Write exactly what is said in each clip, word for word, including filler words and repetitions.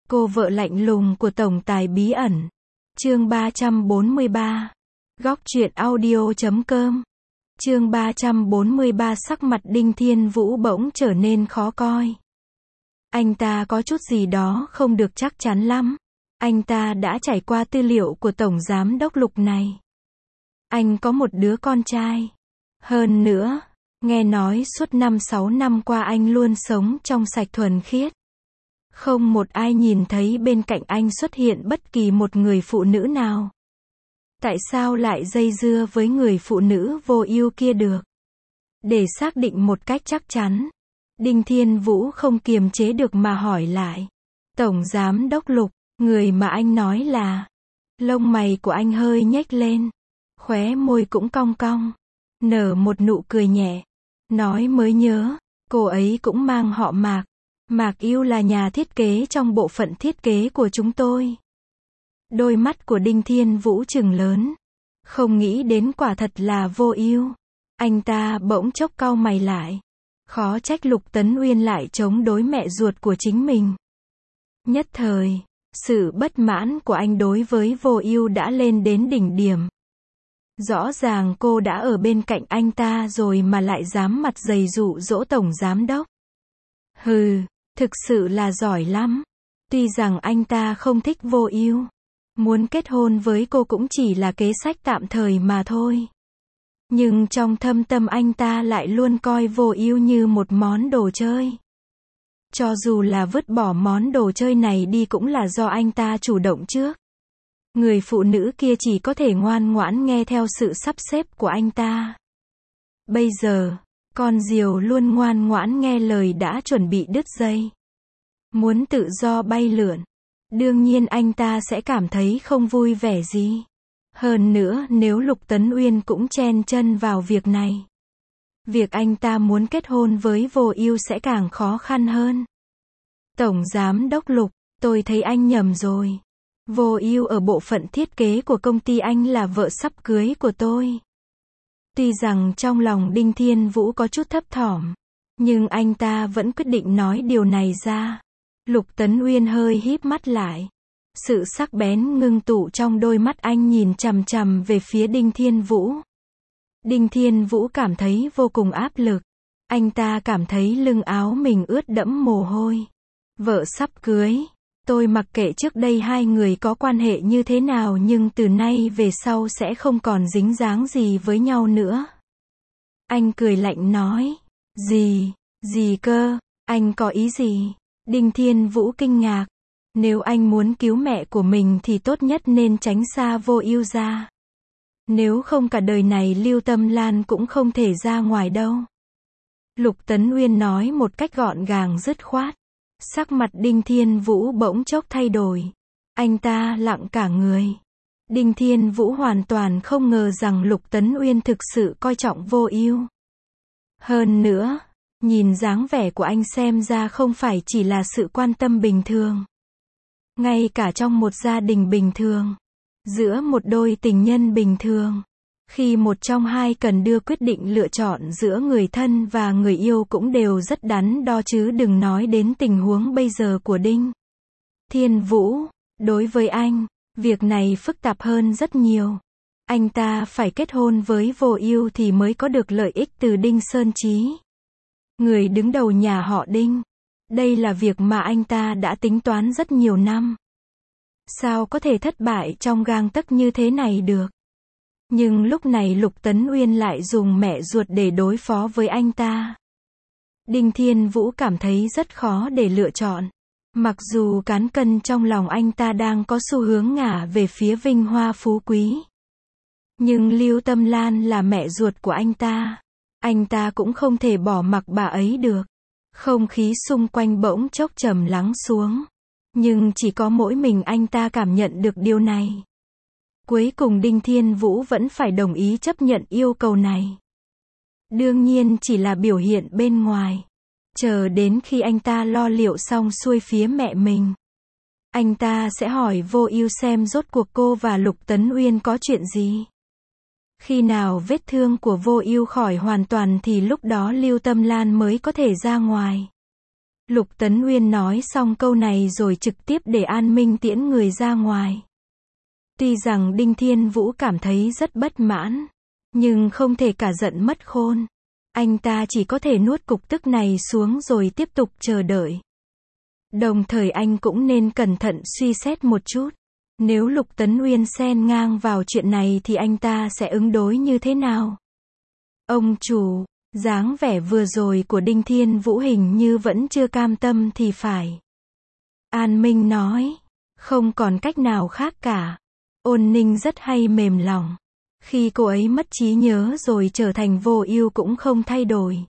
Cô vợ lạnh lùng của tổng tài bí ẩn. Chương ba trăm bốn mươi ba. Góc truyện audio chấm com. Chương ba trăm bốn mươi ba. Sắc mặt Đinh Thiên Vũ bỗng trở nên khó coi. Anh ta có chút gì đó không được chắc chắn lắm. Anh ta đã trải qua tư liệu của tổng giám đốc Lục này. Anh có một đứa con trai. Hơn nữa, nghe nói suốt năm sáu năm qua anh luôn sống trong sạch thuần khiết. Không một ai nhìn thấy bên cạnh anh xuất hiện bất kỳ một người phụ nữ nào. Tại sao lại dây dưa với người phụ nữ vô ưu kia được? Để xác định một cách chắc chắn, Đinh Thiên Vũ không kiềm chế được mà hỏi lại. Tổng giám đốc Lục, người mà anh nói là... Lông mày của anh hơi nhếch lên. Khóe môi cũng cong cong. Nở một nụ cười nhẹ. Nói mới nhớ, cô ấy cũng mang họ Mạc. Mạc Yêu là nhà thiết kế trong bộ phận thiết kế của chúng tôi. Đôi mắt của Đinh Thiên Vũ trừng lớn. Không nghĩ đến quả thật là Vô Ưu. Anh ta bỗng chốc cau mày lại. Khó trách Lục Tấn Uyên lại chống đối mẹ ruột của chính mình. Nhất thời, sự bất mãn của anh đối với Vô Ưu đã lên đến đỉnh điểm. Rõ ràng cô đã ở bên cạnh anh ta rồi mà lại dám mặt dày dụ dỗ tổng giám đốc. Hừ, thực sự là giỏi lắm. Tuy rằng anh ta không thích Vô Ưu, muốn kết hôn với cô cũng chỉ là kế sách tạm thời mà thôi. Nhưng trong thâm tâm anh ta lại luôn coi Vô Ưu như một món đồ chơi. Cho dù là vứt bỏ món đồ chơi này đi cũng là do anh ta chủ động trước. Người phụ nữ kia chỉ có thể ngoan ngoãn nghe theo sự sắp xếp của anh ta. Bây giờ, con diều luôn ngoan ngoãn nghe lời đã chuẩn bị đứt dây. Muốn tự do bay lượn. Đương nhiên anh ta sẽ cảm thấy không vui vẻ gì. Hơn nữa nếu Lục Tấn Uyên cũng chen chân vào việc này, việc anh ta muốn kết hôn với Vô Ưu sẽ càng khó khăn hơn. Tổng giám đốc Lục, tôi thấy anh nhầm rồi. Vô Ưu ở bộ phận thiết kế của công ty anh là vợ sắp cưới của tôi. Tuy rằng trong lòng Đinh Thiên Vũ có chút thấp thỏm, nhưng anh ta vẫn quyết định nói điều này ra. Lục Tấn Uyên hơi híp mắt lại. Sự sắc bén ngưng tụ trong đôi mắt anh nhìn chằm chằm về phía Đinh Thiên Vũ. Đinh Thiên Vũ cảm thấy vô cùng áp lực. Anh ta cảm thấy lưng áo mình ướt đẫm mồ hôi. Vợ sắp cưới. Tôi mặc kệ trước đây hai người có quan hệ như thế nào nhưng từ nay về sau sẽ không còn dính dáng gì với nhau nữa. Anh cười lạnh nói. Gì, gì cơ, anh có ý gì? Đinh Thiên Vũ kinh ngạc. Nếu anh muốn cứu mẹ của mình thì tốt nhất nên tránh xa Vô Ưu ra. Nếu không cả đời này Lưu Tâm Lan cũng không thể ra ngoài đâu. Lục Tấn Uyên nói một cách gọn gàng dứt khoát. Sắc mặt Đinh Thiên Vũ bỗng chốc thay đổi. Anh ta lặng cả người. Đinh Thiên Vũ hoàn toàn không ngờ rằng Lục Tấn Uyên thực sự coi trọng Vô Ưu. Hơn nữa, nhìn dáng vẻ của anh xem ra không phải chỉ là sự quan tâm bình thường. Ngay cả trong một gia đình bình thường, giữa một đôi tình nhân bình thường, khi một trong hai cần đưa quyết định lựa chọn giữa người thân và người yêu cũng đều rất đắn đo chứ đừng nói đến tình huống bây giờ của Đinh Thiên Vũ. Đối với anh, việc này phức tạp hơn rất nhiều. Anh ta phải kết hôn với Vô Ưu thì mới có được lợi ích từ Đinh Sơn Chí, người đứng đầu nhà họ Đinh. Đây là việc mà anh ta đã tính toán rất nhiều năm. Sao có thể thất bại trong gang tấc như thế này được? Nhưng lúc này Lục Tấn Uyên lại dùng mẹ ruột để đối phó với anh ta. Đinh Thiên Vũ cảm thấy rất khó để lựa chọn. Mặc dù cán cân trong lòng anh ta đang có xu hướng ngả về phía vinh hoa phú quý. Nhưng Lưu Tâm Lan là mẹ ruột của anh ta. Anh ta cũng không thể bỏ mặc bà ấy được. Không khí xung quanh bỗng chốc trầm lắng xuống. Nhưng chỉ có mỗi mình anh ta cảm nhận được điều này. Cuối cùng Đinh Thiên Vũ vẫn phải đồng ý chấp nhận yêu cầu này. Đương nhiên chỉ là biểu hiện bên ngoài. Chờ đến khi anh ta lo liệu xong xuôi phía mẹ mình, anh ta sẽ hỏi Vô Ưu xem rốt cuộc cô và Lục Tấn Uyên có chuyện gì. Khi nào vết thương của Vô Ưu khỏi hoàn toàn thì lúc đó Lưu Tâm Lan mới có thể ra ngoài. Lục Tấn Uyên nói xong câu này rồi trực tiếp để An Minh tiễn người ra ngoài. Tuy rằng Đinh Thiên Vũ cảm thấy rất bất mãn, nhưng không thể cả giận mất khôn. Anh ta chỉ có thể nuốt cục tức này xuống rồi tiếp tục chờ đợi. Đồng thời anh cũng nên cẩn thận suy xét một chút. Nếu Lục Tấn Uyên xen ngang vào chuyện này thì anh ta sẽ ứng đối như thế nào? Ông chủ, dáng vẻ vừa rồi của Đinh Thiên Vũ hình như vẫn chưa cam tâm thì phải. An Minh nói, không còn cách nào khác cả. Ôn Ninh rất hay mềm lòng. Khi cô ấy mất trí nhớ rồi trở thành vô ưu cũng không thay đổi.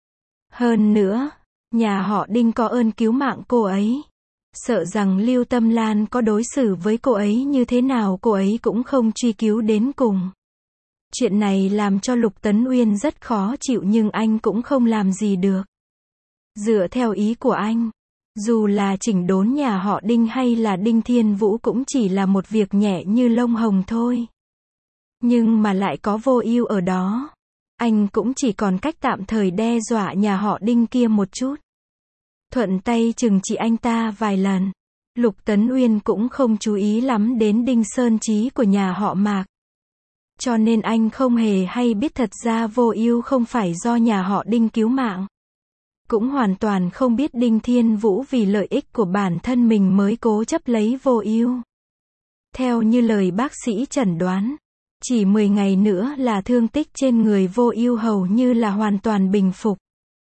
Hơn nữa, nhà họ Đinh có ơn cứu mạng cô ấy. Sợ rằng Lưu Tâm Lan có đối xử với cô ấy như thế nào cô ấy cũng không truy cứu đến cùng. Chuyện này làm cho Lục Tấn Uyên rất khó chịu nhưng anh cũng không làm gì được. Dựa theo ý của anh, dù là chỉnh đốn nhà họ Đinh hay là Đinh Thiên Vũ cũng chỉ là một việc nhẹ như lông hồng thôi. Nhưng mà lại có vô ưu ở đó. Anh cũng chỉ còn cách tạm thời đe dọa nhà họ Đinh kia một chút. Thuận tay trừng trị anh ta vài lần. Lục Tấn Uyên cũng không chú ý lắm đến Đinh Sơn Trí của nhà họ Mạc. Cho nên anh không hề hay biết thật ra vô ưu không phải do nhà họ Đinh cứu mạng. Cũng hoàn toàn không biết Đinh Thiên Vũ vì lợi ích của bản thân mình mới cố chấp lấy vô ưu. Theo như lời bác sĩ chẩn đoán, chỉ mười ngày nữa là thương tích trên người vô ưu hầu như là hoàn toàn bình phục.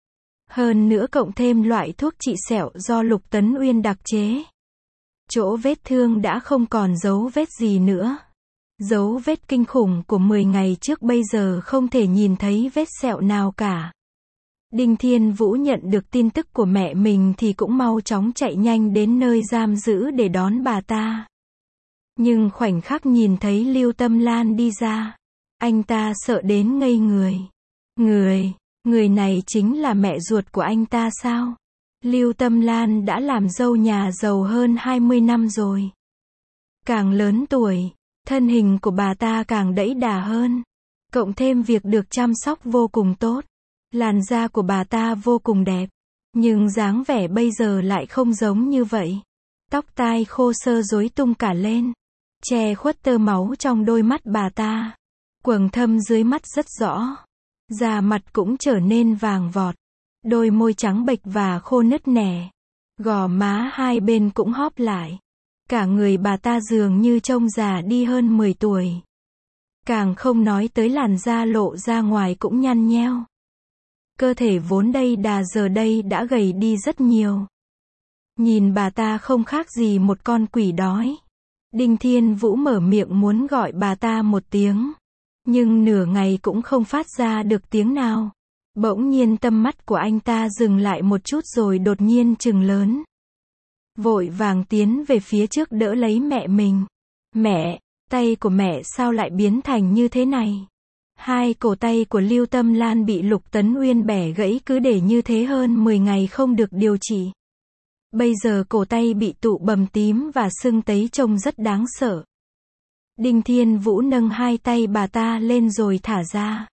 Hơn nữa cộng thêm loại thuốc trị sẹo do Lục Tấn Uyên đặc chế. Chỗ vết thương đã không còn dấu vết gì nữa. Dấu vết kinh khủng của mười ngày trước bây giờ không thể nhìn thấy vết sẹo nào cả. Đinh Thiên Vũ nhận được tin tức của mẹ mình thì cũng mau chóng chạy nhanh đến nơi giam giữ để đón bà ta. Nhưng khoảnh khắc nhìn thấy Lưu Tâm Lan đi ra, anh ta sợ đến ngây người. Người, người này chính là mẹ ruột của anh ta sao? Lưu Tâm Lan đã làm dâu nhà giàu hơn hai mươi năm rồi. Càng lớn tuổi, thân hình của bà ta càng đẫy đà hơn. Cộng thêm việc được chăm sóc vô cùng tốt. Làn da của bà ta vô cùng đẹp. Nhưng dáng vẻ bây giờ lại không giống như vậy. Tóc tai khô sơ rối tung cả lên. Che khuất tơ máu trong đôi mắt bà ta. Quầng thâm dưới mắt rất rõ. Da mặt cũng trở nên vàng vọt. Đôi môi trắng bệch và khô nứt nẻ. Gò má hai bên cũng hóp lại. Cả người bà ta dường như trông già đi hơn mười tuổi. Càng không nói tới làn da lộ ra ngoài cũng nhăn nheo. Cơ thể vốn đầy đà giờ đây đã gầy đi rất nhiều. Nhìn bà ta không khác gì một con quỷ đói. Đinh Thiên Vũ mở miệng muốn gọi bà ta một tiếng. Nhưng nửa ngày cũng không phát ra được tiếng nào. Bỗng nhiên tâm mắt của anh ta dừng lại một chút rồi đột nhiên trừng lớn. Vội vàng tiến về phía trước đỡ lấy mẹ mình. Mẹ, tay của mẹ sao lại biến thành như thế này? Hai cổ tay của Lưu Tâm Lan bị Lục Tấn Uyên bẻ gãy cứ để như thế hơn mười ngày không được điều trị. Bây giờ cổ tay bị tụ bầm tím và sưng tấy trông rất đáng sợ. Đinh Thiên Vũ nâng hai tay bà ta lên rồi thả ra.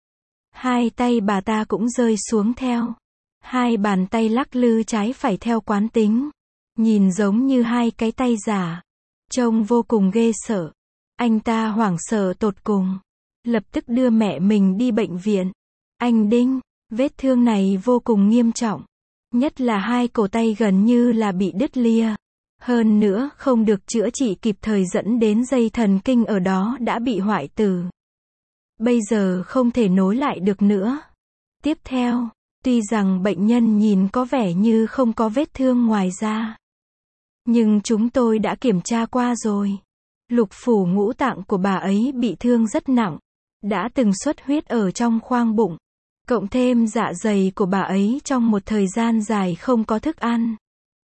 Hai tay bà ta cũng rơi xuống theo. Hai bàn tay lắc lư trái phải theo quán tính. Nhìn giống như hai cái tay giả. Trông vô cùng ghê sợ. Anh ta hoảng sợ tột cùng. Lập tức đưa mẹ mình đi bệnh viện. Anh Đinh, vết thương này vô cùng nghiêm trọng. Nhất là hai cổ tay gần như là bị đứt lìa. Hơn nữa không được chữa trị kịp thời dẫn đến dây thần kinh ở đó đã bị hoại tử. Bây giờ không thể nối lại được nữa. Tiếp theo, tuy rằng bệnh nhân nhìn có vẻ như không có vết thương ngoài da. Nhưng chúng tôi đã kiểm tra qua rồi. Lục phủ ngũ tạng của bà ấy bị thương rất nặng. Đã từng xuất huyết ở trong khoang bụng. Cộng thêm dạ dày của bà ấy trong một thời gian dài không có thức ăn.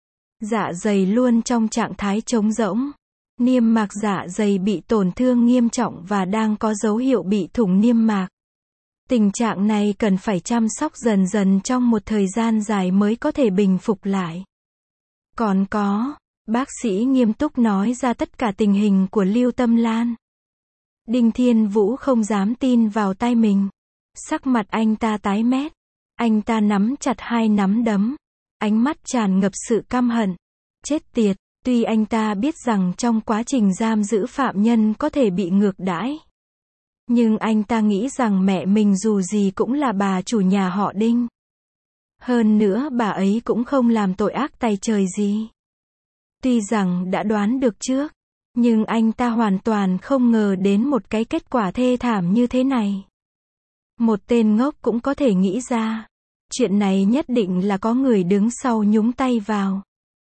Dạ dày luôn trong trạng thái trống rỗng. Niêm mạc dạ dày bị tổn thương nghiêm trọng và đang có dấu hiệu bị thủng niêm mạc. Tình trạng này cần phải chăm sóc dần dần trong một thời gian dài mới có thể bình phục lại. Còn có, bác sĩ nghiêm túc nói ra tất cả tình hình của Lưu Tâm Lan. Đinh Thiên Vũ không dám tin vào tai mình. Sắc mặt anh ta tái mét. Anh ta nắm chặt hai nắm đấm. ánh mắt tràn ngập sự căm hận. Chết tiệt, tuy anh ta biết rằng trong quá trình giam giữ phạm nhân có thể bị ngược đãi. Nhưng anh ta nghĩ rằng mẹ mình dù gì cũng là bà chủ nhà họ Đinh. Hơn nữa bà ấy cũng không làm tội ác tày trời gì. Tuy rằng đã đoán được trước, nhưng anh ta hoàn toàn không ngờ đến một cái kết quả thê thảm như thế này. Một tên ngốc cũng có thể nghĩ ra. Chuyện này nhất định là có người đứng sau nhúng tay vào.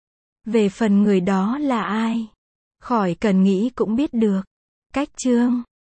Về phần người đó là ai? Khỏi cần nghĩ cũng biết được. Cách chương